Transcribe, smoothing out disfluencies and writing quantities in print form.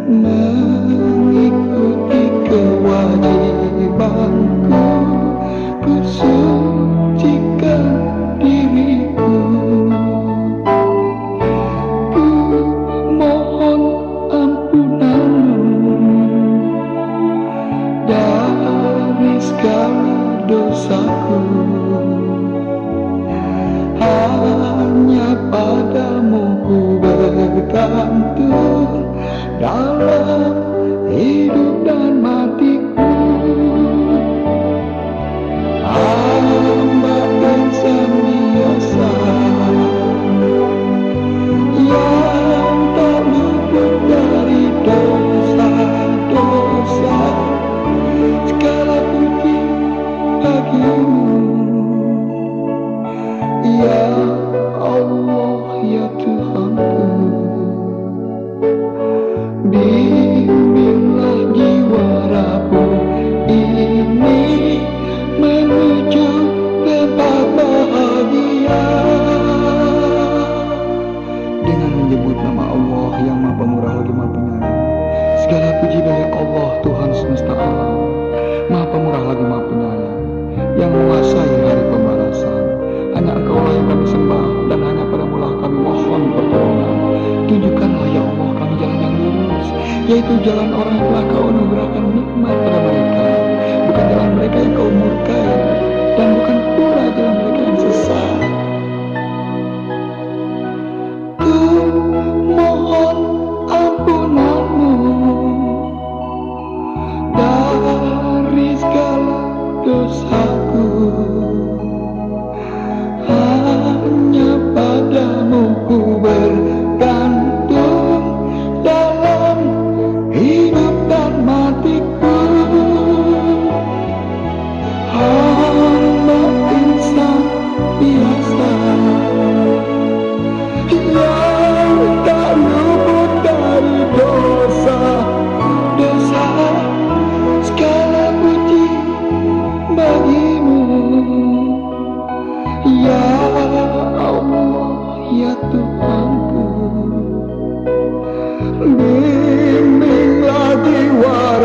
mengikuti kewajibanku, ku sucikan diriku. Ku mohon ampunanmu dari segala dosaku. Hanya padamu ku bergantung dalam hidup dan matiku. Hamba insan biasa yang tak luput dari dosa-dosa. Segala puji bagimu, ya Allah, ya Tuhanku. Bimbinglah jiwa rapuh ini menuju tempat bahagia dengan menyebut nama Allah yang Maha Pemurah lagi Maha Penyayang. Segala puji bagi Allah Tuhan semesta alam, Maha Pemurah lagi Maha Penyayang, yang menguasai hari pembalasan. Hanya Engkaulah yang kami sembah, dan hanya padamu-lah kami mohon pertolongan. Tunjukkanlah ya Allah kami jalan yang lurus, yaitu jalan orang yang telah Kau anugerahkan nikmat pada mereka, bukan jalan mereka yang Kau murkai, dan bukan pula jalan mereka yang sesat. Ku mohon ampunanmu dari segala dosaku. Hanya padamu ku bergantung dalam hidup dan matiku. Hamba insan biasa yang tak luput dari dosa-dosa. Segala puji bagimu, ya Allah, ya Tuhanku. Bimbinglah jiwa